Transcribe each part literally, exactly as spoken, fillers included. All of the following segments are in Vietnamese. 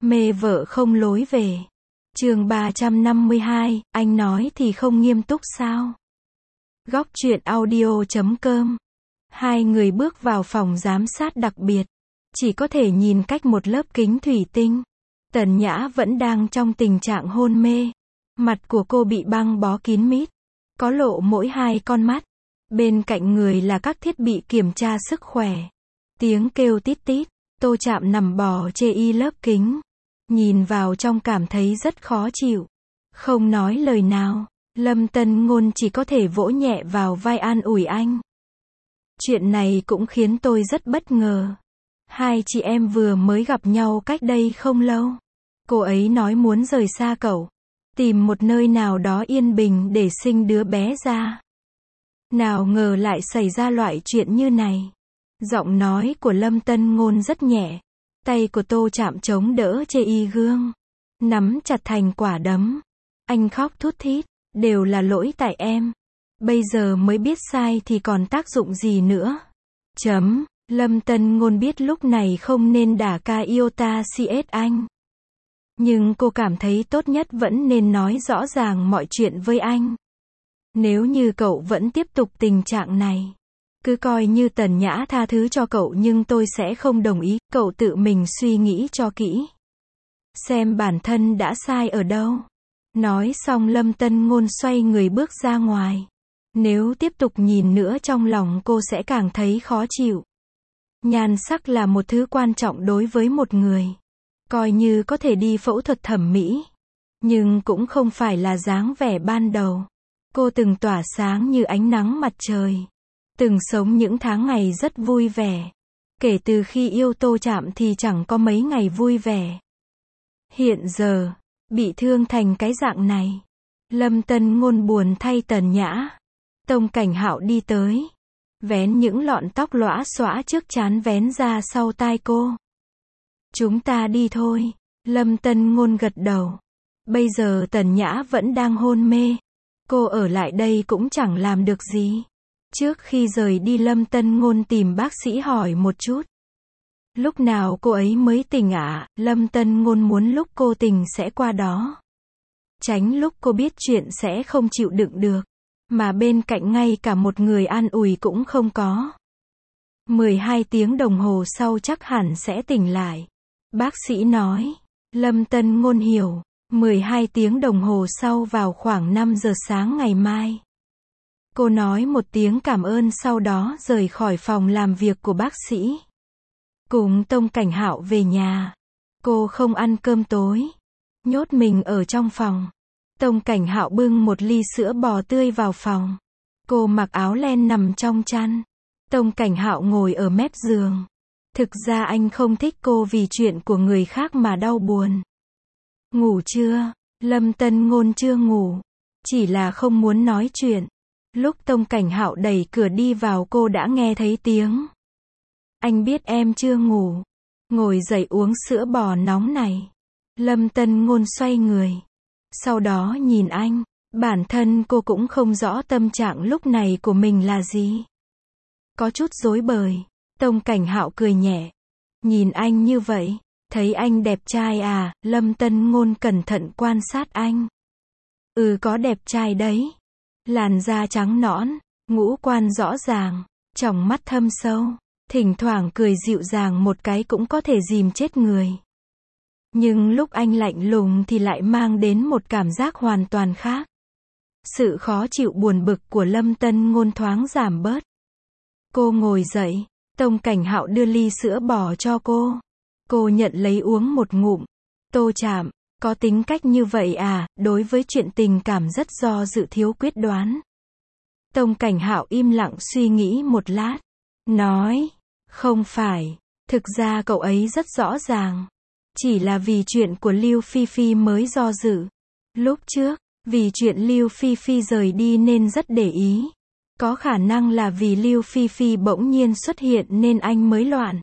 Mê vợ không lối về. Chương ba trăm năm mươi hai, anh nói thì không nghiêm túc sao? Góc truyện audio chấm com. Hai người bước vào phòng giám sát đặc biệt. Chỉ có thể nhìn cách một lớp kính thủy tinh. Tần Nhã vẫn đang trong tình trạng hôn mê. Mặt của cô bị băng bó kín mít. Có lộ mỗi hai con mắt. Bên cạnh người là các thiết bị kiểm tra sức khỏe. Tiếng kêu tít tít. Tô Trạm nằm bò chê y lớp kính. Nhìn vào trong cảm thấy rất khó chịu. Không nói lời nào. Lâm Tân Ngôn chỉ có thể vỗ nhẹ vào vai an ủi anh. Chuyện này cũng khiến tôi rất bất ngờ. Hai chị em vừa mới gặp nhau cách đây không lâu. Cô ấy nói muốn rời xa cậu. Tìm một nơi nào đó yên bình để sinh đứa bé ra. Nào ngờ lại xảy ra loại chuyện như này. Giọng nói của Lâm Tân Ngôn rất nhẹ. Tay của Tô Trạm chống đỡ chê y gương. Nắm chặt thành quả đấm. Anh khóc thút thít. Đều là lỗi tại em. Bây giờ mới biết sai thì còn tác dụng gì nữa. Chấm. Lâm Tân Ngôn biết lúc này không nên đả ca iota cs anh. Nhưng cô cảm thấy tốt nhất vẫn nên nói rõ ràng mọi chuyện với anh. Nếu như cậu vẫn tiếp tục tình trạng này. Cứ coi như Tần Nhã tha thứ cho cậu nhưng tôi sẽ không đồng ý. Cậu tự mình suy nghĩ cho kỹ. Xem bản thân đã sai ở đâu. Nói xong Lâm Tân Ngôn xoay người bước ra ngoài. Nếu tiếp tục nhìn nữa trong lòng cô sẽ càng thấy khó chịu. Nhan sắc là một thứ quan trọng đối với một người. Coi như có thể đi phẫu thuật thẩm mỹ. Nhưng cũng không phải là dáng vẻ ban đầu. Cô từng tỏa sáng như ánh nắng mặt trời. Từng sống những tháng ngày rất vui vẻ. Kể từ khi yêu Tô Trạm thì chẳng có mấy ngày vui vẻ. Hiện giờ, bị thương thành cái dạng này. Lâm Tân Ngôn buồn thay Tần Nhã. Tông Cảnh Hạo đi tới. Vén những lọn tóc lõa xõa trước trán vén ra sau tai cô. Chúng ta đi thôi. Lâm Tân Ngôn gật đầu. Bây giờ Tần Nhã vẫn đang hôn mê. Cô ở lại đây cũng chẳng làm được gì. Trước khi rời đi Lâm Tân Ngôn tìm bác sĩ hỏi một chút. Lúc nào cô ấy mới tỉnh ạ? À? Lâm Tân Ngôn muốn lúc cô tỉnh sẽ qua đó. Tránh lúc cô biết chuyện sẽ không chịu đựng được. Mà bên cạnh ngay cả một người an ủi cũng không có. mười hai tiếng đồng hồ sau chắc hẳn sẽ tỉnh lại. Bác sĩ nói. Lâm Tân Ngôn hiểu. mười hai tiếng đồng hồ sau vào khoảng năm giờ sáng ngày mai. Cô nói một tiếng cảm ơn sau đó rời khỏi phòng làm việc của bác sĩ. Cùng Tông Cảnh Hạo về nhà. Cô không ăn cơm tối. Nhốt mình ở trong phòng. Tông Cảnh Hạo bưng một ly sữa bò tươi vào phòng. Cô mặc áo len nằm trong chăn. Tông Cảnh Hạo ngồi ở mép giường. Thực ra anh không thích cô vì chuyện của người khác mà đau buồn. Ngủ chưa? Lâm Tân Ngôn chưa ngủ. Chỉ là không muốn nói chuyện. Lúc Tông Cảnh Hạo đẩy cửa đi vào cô đã nghe thấy tiếng. Anh biết em chưa ngủ. Ngồi dậy uống sữa bò nóng này. Lâm Tân Ngôn xoay người. Sau đó nhìn anh. Bản thân cô cũng không rõ tâm trạng lúc này của mình là gì. Có chút rối bời. Tông Cảnh Hạo cười nhẹ. Nhìn anh như vậy. Thấy anh đẹp trai à? Lâm Tân Ngôn cẩn thận quan sát anh. Ừ, có đẹp trai đấy. Làn da trắng nõn. Ngũ quan rõ ràng. Tròng mắt thâm sâu. Thỉnh thoảng cười dịu dàng một cái cũng có thể dìm chết người. Nhưng lúc anh lạnh lùng thì lại mang đến một cảm giác hoàn toàn khác. Sự khó chịu buồn bực của Lâm Tân Ngôn thoáng giảm bớt. Cô ngồi dậy. Tông Cảnh Hạo đưa ly sữa bò cho cô. Cô nhận lấy uống một ngụm. Tô Trạm, có tính cách như vậy à? Đối với chuyện tình cảm rất do dự thiếu quyết đoán. Tông Cảnh Hạo im lặng suy nghĩ một lát. Nói, không phải. Thực ra cậu ấy rất rõ ràng. Chỉ là vì chuyện của Lưu Phi Phi mới do dự. Lúc trước, vì chuyện Lưu Phi Phi rời đi nên rất để ý. Có khả năng là vì Lưu Phi Phi bỗng nhiên xuất hiện nên anh mới loạn.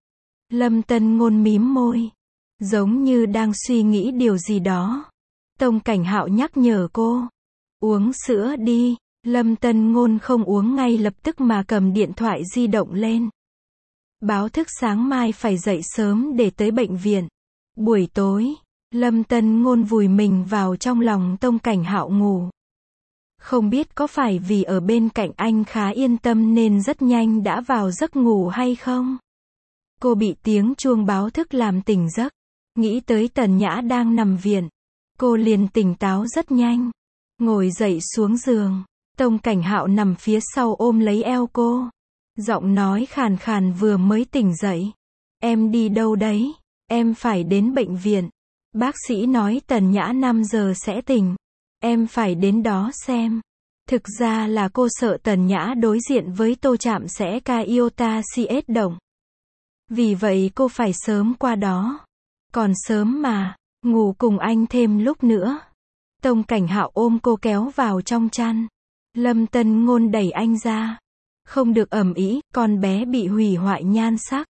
Lâm Tân Ngôn mím môi. Giống như đang suy nghĩ điều gì đó. Tông Cảnh Hạo nhắc nhở cô. Uống sữa đi. Lâm Tân Ngôn không uống ngay lập tức mà cầm điện thoại di động lên. Báo thức sáng mai phải dậy sớm để tới bệnh viện. Buổi tối, Lâm Tân Ngôn vùi mình vào trong lòng Tông Cảnh Hạo ngủ. Không biết có phải vì ở bên cạnh anh khá yên tâm nên rất nhanh đã vào giấc ngủ hay không? Cô bị tiếng chuông báo thức làm tỉnh giấc. Nghĩ tới Tần Nhã đang nằm viện. Cô liền tỉnh táo rất nhanh. Ngồi dậy xuống giường. Tông Cảnh Hạo nằm phía sau ôm lấy eo cô. Giọng nói khàn khàn vừa mới tỉnh dậy. Em đi đâu đấy? Em phải đến bệnh viện. Bác sĩ nói Tần Nhã năm giờ sẽ tỉnh. Em phải đến đó xem. Thực ra là cô sợ Tần Nhã đối diện với Tô Trạm sẽ ca iota cs động. Vì vậy cô phải sớm qua đó. Còn sớm mà, ngủ cùng anh thêm lúc nữa. Tông Cảnh Hạo ôm cô kéo vào trong chăn. Lâm Tân Ngôn đẩy anh ra. Không được ầm ĩ, con bé bị hủy hoại nhan sắc.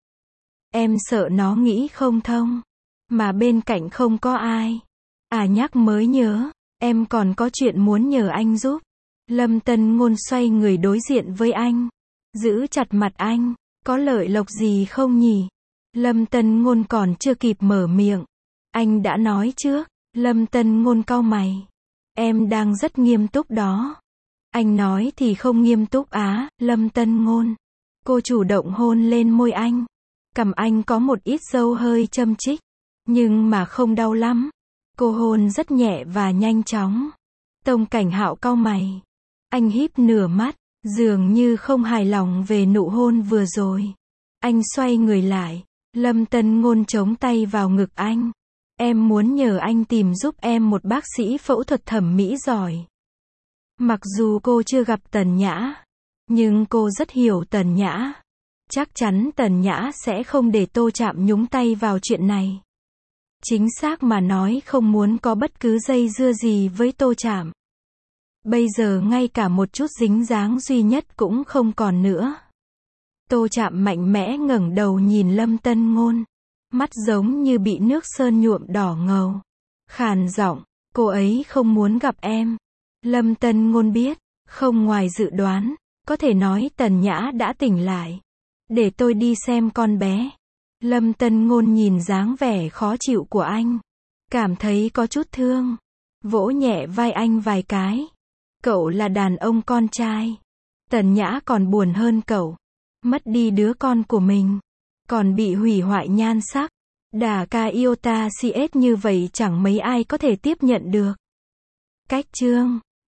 Em sợ nó nghĩ không thông. Mà bên cạnh không có ai. À nhắc mới nhớ, em còn có chuyện muốn nhờ anh giúp. Lâm Tân Ngôn xoay người đối diện với anh. Giữ chặt mặt anh. Có lợi lộc gì không nhỉ? Lâm Tân Ngôn còn chưa kịp mở miệng. Anh đã nói trước. Lâm Tân Ngôn cau mày. Em đang rất nghiêm túc đó. Anh nói thì không nghiêm túc á, Lâm Tân Ngôn. Cô chủ động hôn lên môi anh. Cằm anh có một ít râu hơi châm chích. Nhưng mà không đau lắm. Cô hôn rất nhẹ và nhanh chóng. Tông Cảnh Hạo cau mày. Anh híp nửa mắt, dường như không hài lòng về nụ hôn vừa rồi. Anh xoay người lại. Lâm Tân Ngôn chống tay vào ngực anh. Em muốn nhờ anh tìm giúp em một bác sĩ phẫu thuật thẩm mỹ giỏi. Mặc dù cô chưa gặp Tần Nhã, nhưng cô rất hiểu Tần Nhã. Chắc chắn Tần Nhã sẽ không để Tô Trạm nhúng tay vào chuyện này. Chính xác mà nói không muốn có bất cứ dây dưa gì với Tô Trạm. Bây giờ ngay cả một chút dính dáng duy nhất cũng không còn nữa. Tô Trạm mạnh mẽ ngẩng đầu nhìn Lâm Tân Ngôn. Mắt giống như bị nước sơn nhuộm đỏ ngầu. Khàn giọng, cô ấy không muốn gặp em. Lâm Tân Ngôn biết, không ngoài dự đoán, có thể nói Tần Nhã đã tỉnh lại. Để tôi đi xem con bé. Lâm Tân Ngôn nhìn dáng vẻ khó chịu của anh. Cảm thấy có chút thương. Vỗ nhẹ vai anh vài cái. Cậu là đàn ông con trai. Tần Nhã còn buồn hơn cậu. Mất đi đứa con của mình. Còn bị hủy hoại nhan sắc. Đả ca iota cs như vậy chẳng mấy ai có thể tiếp nhận được. Cách chương